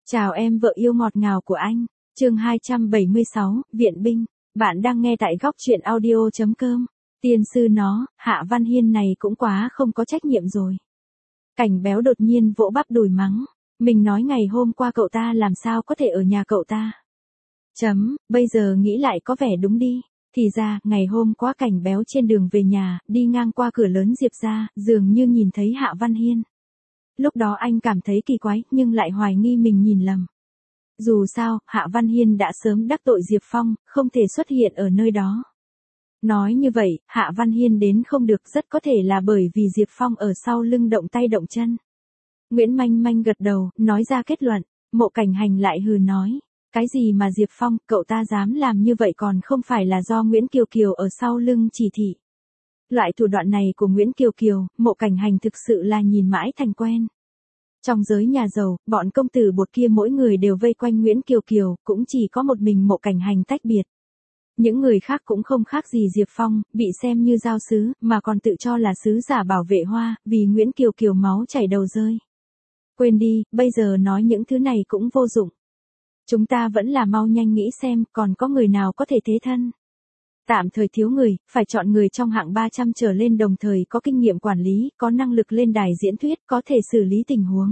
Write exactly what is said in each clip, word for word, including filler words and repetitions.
Chào em vợ yêu ngọt ngào của anh. Chương hai trăm bảy mươi sáu, Viện binh. Bạn đang nghe tại góc truyện audio chấm com. Tiên sư nó, Hạ Văn Hiên này cũng quá không có trách nhiệm rồi. Cảnh béo đột nhiên vỗ bắp đùi mắng. Mình nói ngày hôm qua cậu ta làm sao có thể ở nhà cậu ta. Chấm, bây giờ nghĩ lại có vẻ đúng đi. Thì ra, ngày hôm qua Cảnh béo trên đường về nhà, đi ngang qua cửa lớn Diệp ra, dường như nhìn thấy Hạ Văn Hiên. Lúc đó anh cảm thấy kỳ quái, nhưng lại hoài nghi mình nhìn lầm. Dù sao, Hạ Văn Hiên đã sớm đắc tội Diệp Phong, không thể xuất hiện ở nơi đó. Nói như vậy, Hạ Văn Hiên đến không được rất có thể là bởi vì Diệp Phong ở sau lưng động tay động chân. Nguyễn Manh Manh gật đầu, nói ra kết luận. Mộ Cảnh Hành lại hừ nói. Cái gì mà Diệp Phong, cậu ta dám làm như vậy còn không phải là do Nguyễn Kiều Kiều ở sau lưng chỉ thị. Loại thủ đoạn này của Nguyễn Kiều Kiều, Mộ Cảnh Hành thực sự là nhìn mãi thành quen. Trong giới nhà giàu, bọn công tử bột kia mỗi người đều vây quanh Nguyễn Kiều Kiều, cũng chỉ có một mình Mộ Cảnh Hành tách biệt. Những người khác cũng không khác gì Diệp Phong, bị xem như giao sứ, mà còn tự cho là sứ giả bảo vệ hoa, vì Nguyễn Kiều Kiều máu chảy đầu rơi. Quên đi, bây giờ nói những thứ này cũng vô dụng. Chúng ta vẫn là mau nhanh nghĩ xem, còn có người nào có thể thế thân. Tạm thời thiếu người, phải chọn người trong hạng ba trăm trở lên đồng thời có kinh nghiệm quản lý, có năng lực lên đài diễn thuyết, có thể xử lý tình huống.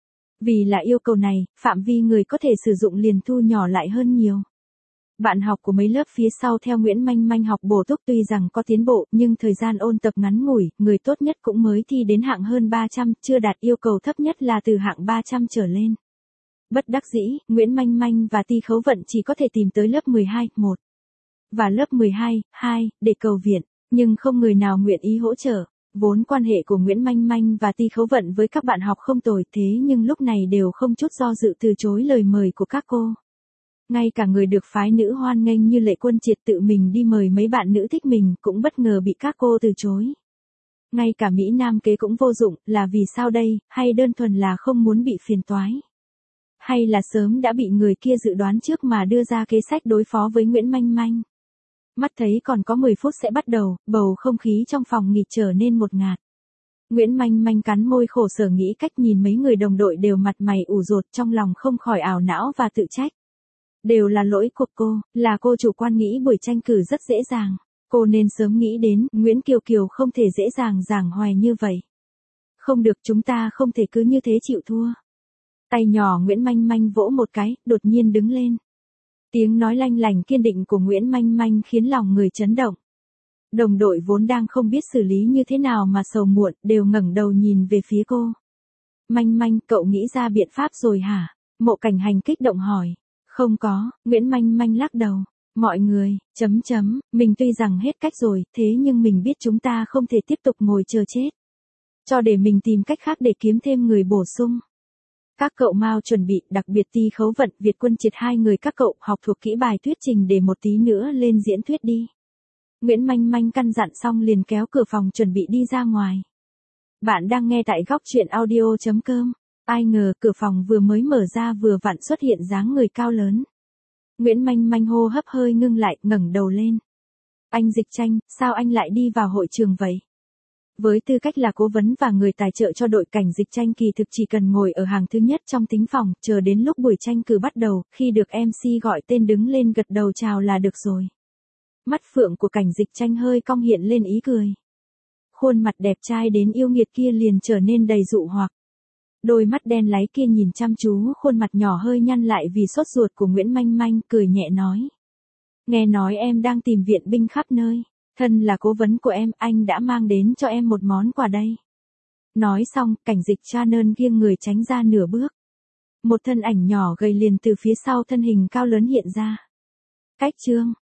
Vì là yêu cầu này, phạm vi người có thể sử dụng liền thu nhỏ lại hơn nhiều. Bạn học của mấy lớp phía sau theo Nguyễn Manh Manh học bổ túc tuy rằng có tiến bộ, nhưng thời gian ôn tập ngắn ngủi, người tốt nhất cũng mới thi đến hạng hơn ba trăm, chưa đạt yêu cầu thấp nhất là từ hạng ba trăm trở lên. Bất đắc dĩ, Nguyễn Manh Manh và Ti Khấu Vận chỉ có thể tìm tới lớp mười hai, một. Và lớp mười hai, hai, để cầu viện, nhưng không người nào nguyện ý hỗ trợ. Vốn quan hệ của Nguyễn Manh Manh và Ti Khấu Vận với các bạn học không tồi thế nhưng lúc này đều không chút do dự từ chối lời mời của các cô. Ngay cả người được phái nữ hoan nghênh như Lệ Quân Triệt tự mình đi mời mấy bạn nữ thích mình cũng bất ngờ bị các cô từ chối. Ngay cả Mỹ Nam kế cũng vô dụng, là vì sao đây, hay đơn thuần là không muốn bị phiền toái. Hay là sớm đã bị người kia dự đoán trước mà đưa ra kế sách đối phó với Nguyễn Manh Manh. Mắt thấy còn có mười phút sẽ bắt đầu, bầu không khí trong phòng nghỉ trở nên ngột ngạt. Nguyễn Manh Manh cắn môi khổ sở nghĩ cách nhìn mấy người đồng đội đều mặt mày ủ rột trong lòng không khỏi ảo não và tự trách. Đều là lỗi của cô, là cô chủ quan nghĩ buổi tranh cử rất dễ dàng. Cô nên sớm nghĩ đến, Nguyễn Kiều Kiều không thể dễ dàng giảng hoài như vậy. Không được, chúng ta không thể cứ như thế chịu thua. Tay nhỏ Nguyễn Manh Manh vỗ một cái, đột nhiên đứng lên. Tiếng nói lanh lành kiên định của Nguyễn Manh Manh khiến lòng người chấn động. Đồng đội vốn đang không biết xử lý như thế nào mà sầu muộn, đều ngẩng đầu nhìn về phía cô. Manh Manh, cậu nghĩ ra biện pháp rồi hả? Mộ Cảnh Hành kích động hỏi. Không có, Nguyễn Manh Manh lắc đầu. Mọi người, chấm chấm, mình tuy rằng hết cách rồi, thế nhưng mình biết chúng ta không thể tiếp tục ngồi chờ chết. Cho để mình tìm cách khác để kiếm thêm người bổ sung. Các cậu mau chuẩn bị, đặc biệt Ti Khấu Vận, Việt Quân Triệt hai người các cậu học thuộc kỹ bài thuyết trình để một tí nữa lên diễn thuyết đi. Nguyễn Manh Manh căn dặn xong liền kéo cửa phòng chuẩn bị đi ra ngoài. Bạn đang nghe tại góc truyện audio chấm com. Ai ngờ cửa phòng vừa mới mở ra vừa vặn xuất hiện dáng người cao lớn. Nguyễn Manh Manh hô hấp hơi ngưng lại, ngẩng đầu lên. Anh Dịch Tranh, sao anh lại đi vào hội trường vậy? Với tư cách là cố vấn và người tài trợ cho đội Cảnh Dịch Tranh kỳ thực chỉ cần ngồi ở hàng thứ nhất trong thính phòng, chờ đến lúc buổi tranh cử bắt đầu, khi được em xê gọi tên đứng lên gật đầu chào là được rồi. Mắt phượng của Cảnh Dịch Tranh hơi cong hiện lên ý cười. Khuôn mặt đẹp trai đến yêu nghiệt kia liền trở nên đầy dụ hoặc. Đôi mắt đen láy kia nhìn chăm chú khuôn mặt nhỏ hơi nhăn lại vì sốt ruột của Nguyễn Manh Manh, cười nhẹ nói. Nghe nói em đang tìm viện binh khắp nơi. Thân là cố vấn của em, anh đã mang đến cho em một món quà đây. Nói xong, Cảnh Dịch cha nơn nghiêng người tránh ra nửa bước. Một thân ảnh nhỏ gầy liền từ phía sau thân hình cao lớn hiện ra. Cách trương,